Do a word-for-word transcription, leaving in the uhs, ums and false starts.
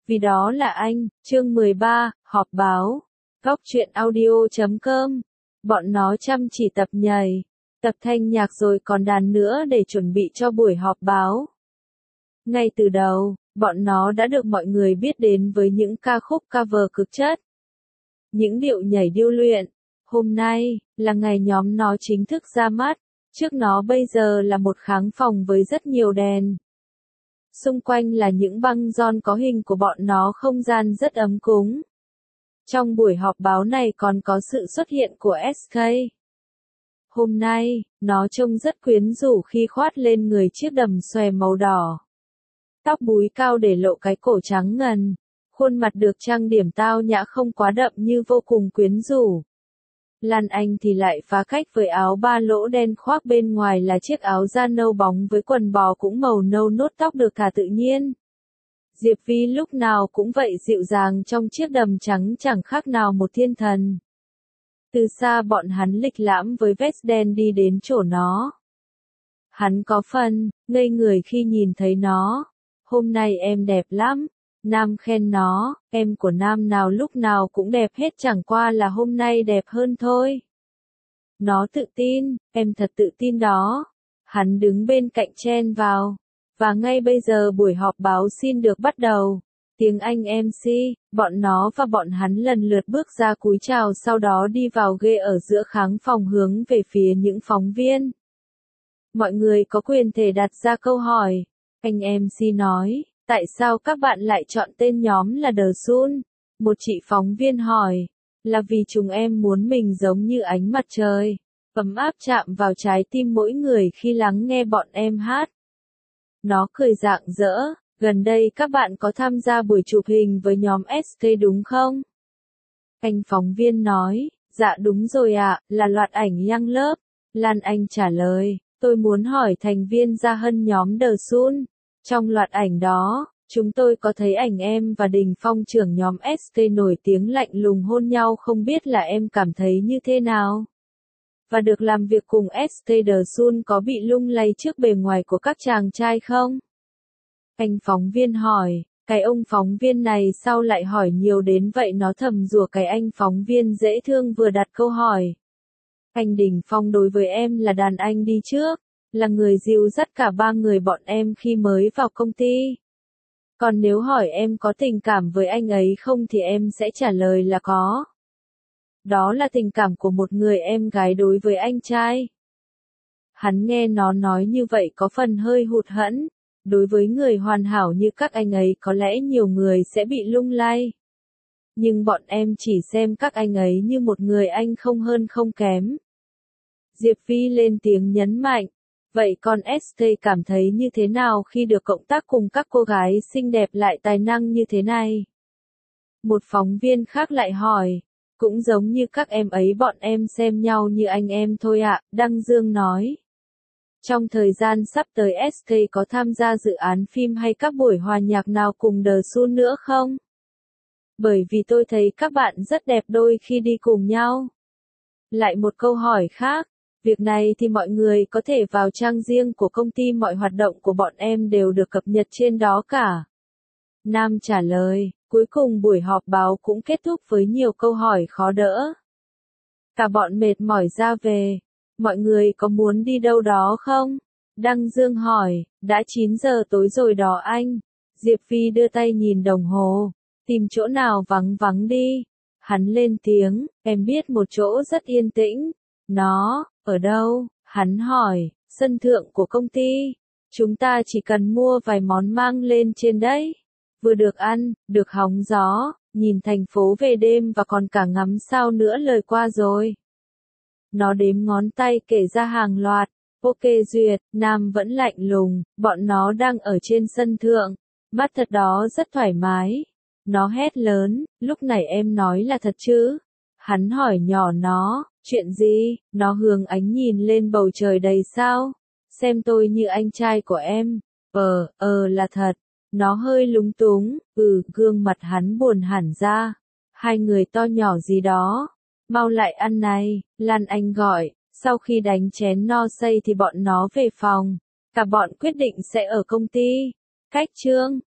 Vì đó là anh, chương mười ba, họp báo. Góc truyện audio chấm com. Bọn nó chăm chỉ tập nhảy, tập thanh nhạc rồi còn đàn nữa để chuẩn bị cho buổi họp báo. Ngay từ đầu, bọn nó đã được mọi người biết đến với những ca khúc cover cực chất. Những điệu nhảy điêu luyện. Hôm nay, là ngày nhóm nó chính thức ra mắt. Trước nó bây giờ là một khán phòng với rất nhiều đèn. Xung quanh là những băng giòn có hình của bọn nó, không gian rất ấm cúng. Trong buổi họp báo này còn có sự xuất hiện của ét ca. Hôm nay, nó trông rất quyến rũ khi khoác lên người chiếc đầm xòe màu đỏ. Tóc búi cao để lộ cái cổ trắng ngần. Khuôn mặt được trang điểm tao nhã không quá đậm như vô cùng quyến rũ. Lan Anh thì lại phá cách với áo ba lỗ đen khoác bên ngoài là chiếc áo da nâu bóng với quần bò cũng màu nâu, nốt tóc được thả tự nhiên. Diệp Vi lúc nào cũng vậy, dịu dàng trong chiếc đầm trắng chẳng khác nào một thiên thần. Từ xa bọn hắn lịch lãm với vest đen đi đến chỗ nó. Hắn có phần ngây người khi nhìn thấy nó. Hôm nay em đẹp lắm. Nam khen nó, em của Nam nào lúc nào cũng đẹp hết, chẳng qua là hôm nay đẹp hơn thôi. Nó tự tin, em thật tự tin đó. Hắn đứng bên cạnh chen vào. Và ngay bây giờ buổi họp báo xin được bắt đầu. Tiếng Anh em xê, bọn nó và bọn hắn lần lượt bước ra cúi chào, sau đó đi vào ghế ở giữa khán phòng hướng về phía những phóng viên. Mọi người có quyền thể đặt ra câu hỏi. Anh em xê nói. Tại sao các bạn lại chọn tên nhóm là The Sun? Một chị phóng viên hỏi. Là vì chúng em muốn mình giống như ánh mặt trời, ấm áp chạm vào trái tim mỗi người khi lắng nghe bọn em hát. Nó cười rạng rỡ. Gần đây các bạn có tham gia buổi chụp hình với nhóm ét ca đúng không? Anh phóng viên nói. Dạ đúng rồi ạ, là loạt ảnh Young Love. Lan Anh trả lời. Tôi muốn hỏi thành viên Gia Hân nhóm The Sun. Trong loạt ảnh đó, chúng tôi có thấy ảnh em và Đình Phong trưởng nhóm ét ca nổi tiếng lạnh lùng hôn nhau, không biết là em cảm thấy như thế nào? Và được làm việc cùng ét ca The Sun có bị lung lay trước bề ngoài của các chàng trai không? Anh phóng viên hỏi. Cái ông phóng viên này sao lại hỏi nhiều đến vậy, nó thầm rủa cái anh phóng viên dễ thương vừa đặt câu hỏi. Anh Đình Phong đối với em là đàn anh đi trước. Là người dìu dắt cả ba người bọn em khi mới vào công ty. Còn nếu hỏi em có tình cảm với anh ấy không thì em sẽ trả lời là có. Đó là tình cảm của một người em gái đối với anh trai. Hắn nghe nó nói như vậy có phần hơi hụt hẫng. Đối với người hoàn hảo như các anh ấy có lẽ nhiều người sẽ bị lung lay. Nhưng bọn em chỉ xem các anh ấy như một người anh không hơn không kém. Diệp Vi lên tiếng nhấn mạnh. Vậy con ét ca cảm thấy như thế nào khi được cộng tác cùng các cô gái xinh đẹp lại tài năng như thế này? Một phóng viên khác lại hỏi. Cũng giống như các em ấy, bọn em xem nhau như anh em thôi ạ, Đăng Dương nói. Trong thời gian sắp tới ét ca có tham gia dự án phim hay các buổi hòa nhạc nào cùng The Sun nữa không? Bởi vì tôi thấy các bạn rất đẹp đôi khi đi cùng nhau. Lại một câu hỏi khác. Việc này thì mọi người có thể vào trang riêng của công ty, mọi hoạt động của bọn em đều được cập nhật trên đó cả. Nam trả lời. Cuối cùng buổi họp báo cũng kết thúc với nhiều câu hỏi khó đỡ. Cả bọn mệt mỏi ra về. Mọi người có muốn đi đâu đó không? Đăng Dương hỏi. Đã chín giờ tối rồi đó anh. Diệp Vi đưa tay nhìn đồng hồ. Tìm chỗ nào vắng vắng đi. Hắn lên tiếng. Em biết một chỗ rất yên tĩnh. Nó, ở đâu? Hắn hỏi. Sân thượng của công ty. Chúng ta chỉ cần mua vài món mang lên trên đấy. Vừa được ăn, được hóng gió, nhìn thành phố về đêm và còn cả ngắm sao nữa, lời qua rồi. Nó đếm ngón tay kể ra hàng loạt. Ok duyệt. Nam vẫn lạnh lùng. Bọn nó đang ở trên sân thượng. Mắt thật đó rất thoải mái. Nó hét lớn. Lúc này em nói là thật chứ? Hắn hỏi nhỏ nó. Chuyện gì? Nó hướng ánh nhìn lên bầu trời đầy sao. Xem tôi như anh trai của em. Ờ, ờ là thật. Nó hơi lúng túng. Ừ, gương mặt hắn buồn hẳn ra. Hai người to nhỏ gì đó. Mau lại ăn này. Lan Anh gọi. Sau khi đánh chén no say thì bọn nó về phòng. Cả bọn quyết định sẽ ở công ty. Cách chương.